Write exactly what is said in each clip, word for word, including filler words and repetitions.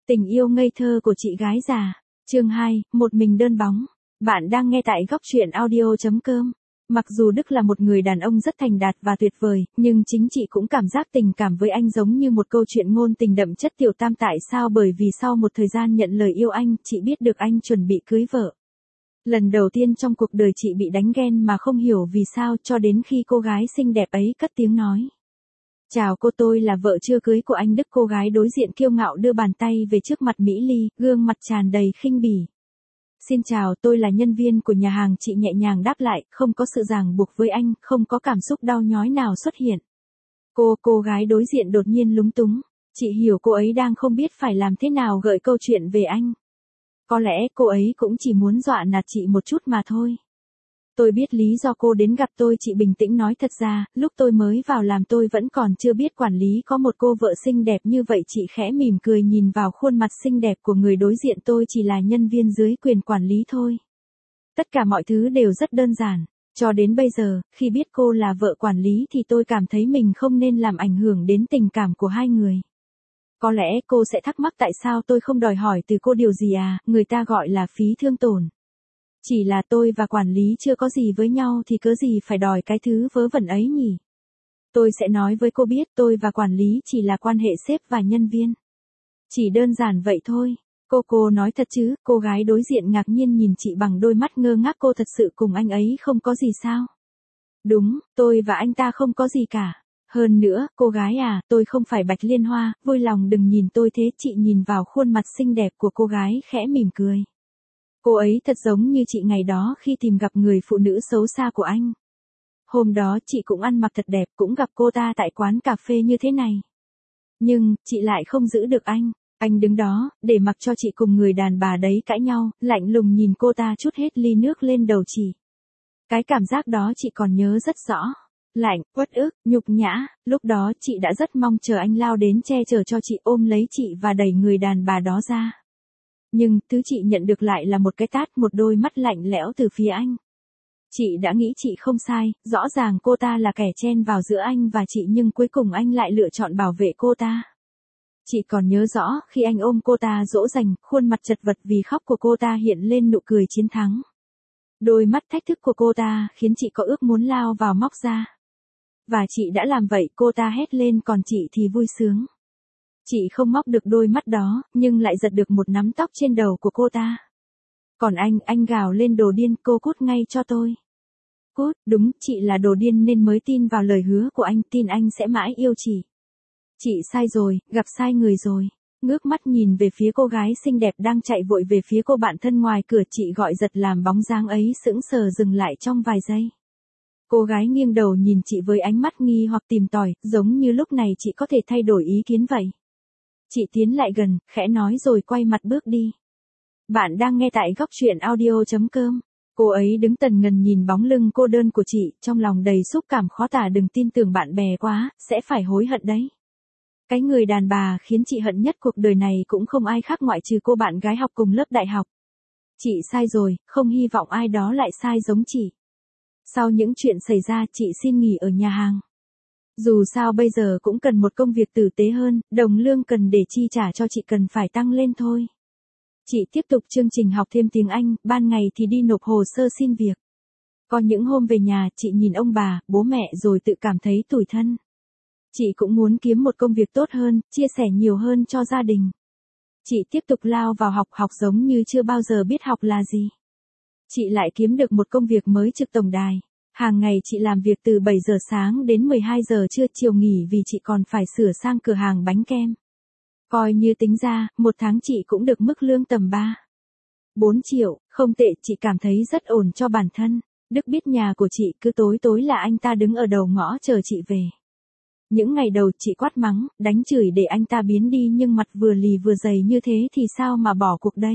Tình yêu ngây thơ của chị gái già. Chương hai, một mình đơn bóng. Bạn đang nghe tại góc truyện audio chấm com. Mặc dù Đức là một người đàn ông rất thành đạt và tuyệt vời, nhưng chính chị cũng cảm giác tình cảm với anh giống như một câu chuyện ngôn tình đậm chất tiểu tam. Tại sao? Bởi vì sau một thời gian nhận lời yêu anh, chị biết được anh chuẩn bị cưới vợ. Lần đầu tiên trong cuộc đời chị bị đánh ghen mà không hiểu vì sao, cho đến khi cô gái xinh đẹp ấy cất tiếng nói. Chào cô, tôi là vợ chưa cưới của anh Đức. Cô gái đối diện kiêu ngạo đưa bàn tay về trước mặt Mỹ Ly, gương mặt tràn đầy khinh bỉ. Xin chào, tôi là nhân viên của nhà hàng. Chị nhẹ nhàng đáp lại, không có sự ràng buộc với anh, không có cảm xúc đau nhói nào xuất hiện. Cô, cô gái đối diện đột nhiên lúng túng. Chị hiểu cô ấy đang không biết phải làm thế nào gợi câu chuyện về anh. Có lẽ cô ấy cũng chỉ muốn dọa nạt chị một chút mà thôi. Tôi biết lý do cô đến gặp tôi, chị bình tĩnh nói. Thật ra, lúc tôi mới vào làm tôi vẫn còn chưa biết quản lý có một cô vợ xinh đẹp như vậy. Chị khẽ mỉm cười nhìn vào khuôn mặt xinh đẹp của người đối diện. Tôi chỉ là nhân viên dưới quyền quản lý thôi. Tất cả mọi thứ đều rất đơn giản. Cho đến bây giờ, khi biết cô là vợ quản lý thì tôi cảm thấy mình không nên làm ảnh hưởng đến tình cảm của hai người. Có lẽ cô sẽ thắc mắc tại sao tôi không đòi hỏi từ cô điều gì à, người ta gọi là phí thương tổn. Chỉ là tôi và quản lý chưa có gì với nhau thì cớ gì phải đòi cái thứ vớ vẩn ấy nhỉ? Tôi sẽ nói với cô biết tôi và quản lý chỉ là quan hệ sếp và nhân viên. Chỉ đơn giản vậy thôi. Cô cô nói thật chứ? Cô gái đối diện ngạc nhiên nhìn chị bằng đôi mắt ngơ ngác. Cô thật sự cùng anh ấy không có gì sao? Đúng, tôi và anh ta không có gì cả. Hơn nữa, cô gái à, tôi không phải Bạch Liên Hoa, vui lòng đừng nhìn tôi thế. Chị nhìn vào khuôn mặt xinh đẹp của cô gái khẽ mỉm cười. Cô ấy thật giống như chị ngày đó khi tìm gặp người phụ nữ xấu xa của anh. Hôm đó chị cũng ăn mặc thật đẹp, cũng gặp cô ta tại quán cà phê như thế này. Nhưng, chị lại không giữ được anh. Anh đứng đó, để mặc cho chị cùng người đàn bà đấy cãi nhau, lạnh lùng nhìn cô ta trút hết ly nước lên đầu chị. Cái cảm giác đó chị còn nhớ rất rõ. Lạnh, uất ức, nhục nhã, lúc đó chị đã rất mong chờ anh lao đến che chở cho chị, ôm lấy chị và đẩy người đàn bà đó ra. Nhưng, thứ chị nhận được lại là một cái tát, một đôi mắt lạnh lẽo từ phía anh. Chị đã nghĩ chị không sai, rõ ràng cô ta là kẻ chen vào giữa anh và chị nhưng cuối cùng anh lại lựa chọn bảo vệ cô ta. Chị còn nhớ rõ, khi anh ôm cô ta dỗ dành, khuôn mặt chật vật vì khóc của cô ta hiện lên nụ cười chiến thắng. Đôi mắt thách thức của cô ta khiến chị có ước muốn lao vào móc ra. Và chị đã làm vậy, cô ta hét lên, còn chị thì vui sướng. Chị không móc được đôi mắt đó, nhưng lại giật được một nắm tóc trên đầu của cô ta. Còn anh, anh gào lên, đồ điên, cô cút ngay cho tôi. Cút, đúng, chị là đồ điên nên mới tin vào lời hứa của anh, tin anh sẽ mãi yêu chị. Chị sai rồi, gặp sai người rồi. Ngước mắt nhìn về phía cô gái xinh đẹp đang chạy vội về phía cô bạn thân ngoài cửa, chị gọi giật làm bóng dáng ấy sững sờ dừng lại trong vài giây. Cô gái nghiêng đầu nhìn chị với ánh mắt nghi hoặc tìm tòi, giống như lúc này chị có thể thay đổi ý kiến vậy. Chị tiến lại gần, khẽ nói rồi quay mặt bước đi. Bạn đang nghe tại góc truyện audio chấm com. Cô ấy đứng tần ngần nhìn bóng lưng cô đơn của chị, trong lòng đầy xúc cảm khó tả. Đừng tin tưởng bạn bè quá, sẽ phải hối hận đấy. Cái người đàn bà khiến chị hận nhất cuộc đời này cũng không ai khác ngoại trừ cô bạn gái học cùng lớp đại học. Chị sai rồi, không hy vọng ai đó lại sai giống chị. Sau những chuyện xảy ra, chị xin nghỉ ở nhà hàng. Dù sao bây giờ cũng cần một công việc tử tế hơn, đồng lương cần để chi trả cho chị cần phải tăng lên thôi. Chị tiếp tục chương trình học thêm tiếng Anh, ban ngày thì đi nộp hồ sơ xin việc. Có những hôm về nhà, chị nhìn ông bà, bố mẹ rồi tự cảm thấy tủi thân. Chị cũng muốn kiếm một công việc tốt hơn, chia sẻ nhiều hơn cho gia đình. Chị tiếp tục lao vào học, học giống như chưa bao giờ biết học là gì. Chị lại kiếm được một công việc mới trực tổng đài. Hàng ngày chị làm việc từ bảy giờ sáng đến mười hai giờ trưa, chiều nghỉ vì chị còn phải sửa sang cửa hàng bánh kem. Coi như tính ra, một tháng chị cũng được mức lương tầm ba, bốn triệu, không tệ, chị cảm thấy rất ổn cho bản thân. Đức biết nhà của chị, cứ tối tối là anh ta đứng ở đầu ngõ chờ chị về. Những ngày đầu chị quát mắng, đánh chửi để anh ta biến đi nhưng mặt vừa lì vừa dày như thế thì sao mà bỏ cuộc đây.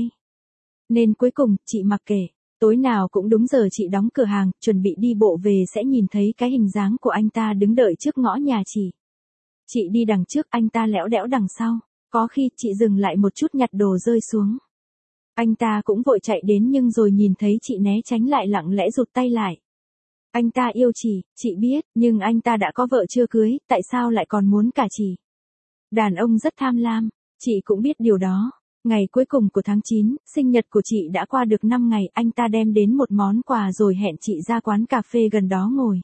Nên cuối cùng, chị mặc kệ. Tối nào cũng đúng giờ chị đóng cửa hàng, chuẩn bị đi bộ về sẽ nhìn thấy cái hình dáng của anh ta đứng đợi trước ngõ nhà chị. Chị đi đằng trước, anh ta lẽo đẽo đằng sau. Có khi chị dừng lại một chút nhặt đồ rơi xuống. Anh ta cũng vội chạy đến nhưng rồi nhìn thấy chị né tránh lại lặng lẽ rụt tay lại. Anh ta yêu chị, chị biết, nhưng anh ta đã có vợ chưa cưới, tại sao lại còn muốn cả chị? Đàn ông rất tham lam, chị cũng biết điều đó. Ngày cuối cùng của tháng chín, sinh nhật của chị đã qua được năm ngày, anh ta đem đến một món quà rồi hẹn chị ra quán cà phê gần đó ngồi.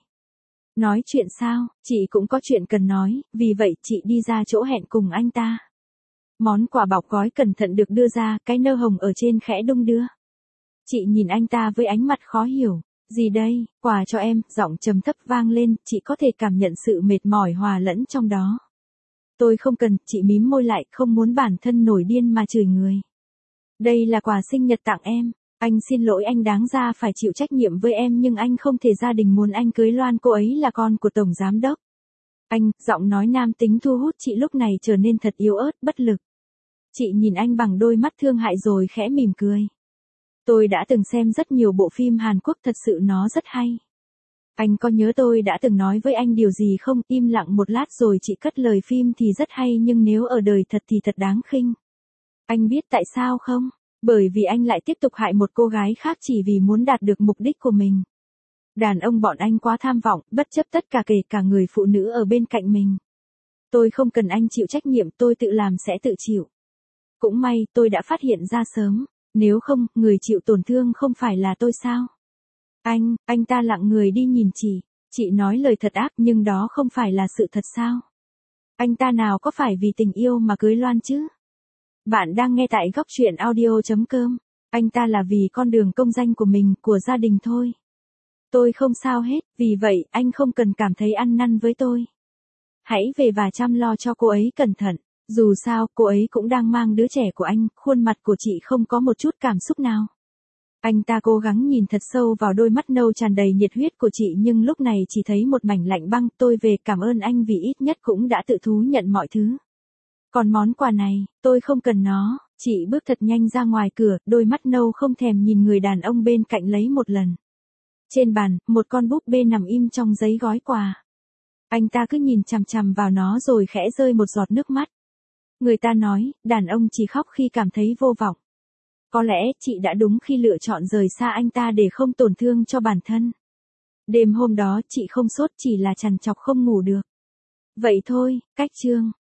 Nói chuyện sao, chị cũng có chuyện cần nói, vì vậy chị đi ra chỗ hẹn cùng anh ta. Món quà bọc gói cẩn thận được đưa ra, cái nơ hồng ở trên khẽ đung đưa. Chị nhìn anh ta với ánh mặt khó hiểu. Gì đây, quà cho em, giọng trầm thấp vang lên, chị có thể cảm nhận sự mệt mỏi hòa lẫn trong đó. Tôi không cần, chị mím môi lại, không muốn bản thân nổi điên mà chửi người. Đây là quà sinh nhật tặng em. Anh xin lỗi, anh đáng ra phải chịu trách nhiệm với em, nhưng anh không thể, gia đình muốn anh cưới Loan, cô ấy là con của tổng giám đốc. Anh, giọng nói nam tính thu hút chị lúc này trở nên thật yếu ớt, bất lực. Chị nhìn anh bằng đôi mắt thương hại rồi khẽ mỉm cười. Tôi đã từng xem rất nhiều bộ phim Hàn Quốc, thật sự nó rất hay. Anh có nhớ tôi đã từng nói với anh điều gì không? Im lặng một lát rồi chị cất lời, phim thì rất hay nhưng nếu ở đời thật thì thật đáng khinh. Anh biết tại sao không? Bởi vì anh lại tiếp tục hại một cô gái khác chỉ vì muốn đạt được mục đích của mình. Đàn ông bọn anh quá tham vọng, bất chấp tất cả, kể cả người phụ nữ ở bên cạnh mình. Tôi không cần anh chịu trách nhiệm, tôi tự làm sẽ tự chịu. Cũng may, tôi đã phát hiện ra sớm. Nếu không, người chịu tổn thương không phải là tôi sao? Anh, anh ta lặng người đi nhìn chị. Chị nói lời thật ác nhưng đó không phải là sự thật sao? Anh ta nào có phải vì tình yêu mà cưới Loan chứ? Bạn đang nghe tại góc truyện audio chấm com. Anh ta là vì con đường công danh của mình, của gia đình thôi. Tôi không sao hết, vì vậy anh không cần cảm thấy ăn năn với tôi. Hãy về và chăm lo cho cô ấy cẩn thận. Dù sao, cô ấy cũng đang mang đứa trẻ của anh, khuôn mặt của chị không có một chút cảm xúc nào. Anh ta cố gắng nhìn thật sâu vào đôi mắt nâu tràn đầy nhiệt huyết của chị nhưng lúc này chỉ thấy một mảnh lạnh băng. Tôi về, cảm ơn anh vì ít nhất cũng đã tự thú nhận mọi thứ. Còn món quà này, tôi không cần nó. Chị bước thật nhanh ra ngoài cửa, đôi mắt nâu không thèm nhìn người đàn ông bên cạnh lấy một lần. Trên bàn, một con búp bê nằm im trong giấy gói quà. Anh ta cứ nhìn chằm chằm vào nó rồi khẽ rơi một giọt nước mắt. Người ta nói, đàn ông chỉ khóc khi cảm thấy vô vọng. Có lẽ chị đã đúng khi lựa chọn rời xa anh ta để không tổn thương cho bản thân. Đêm hôm đó chị không sốt, chỉ là trằn trọc không ngủ được. Vậy thôi, cách chương.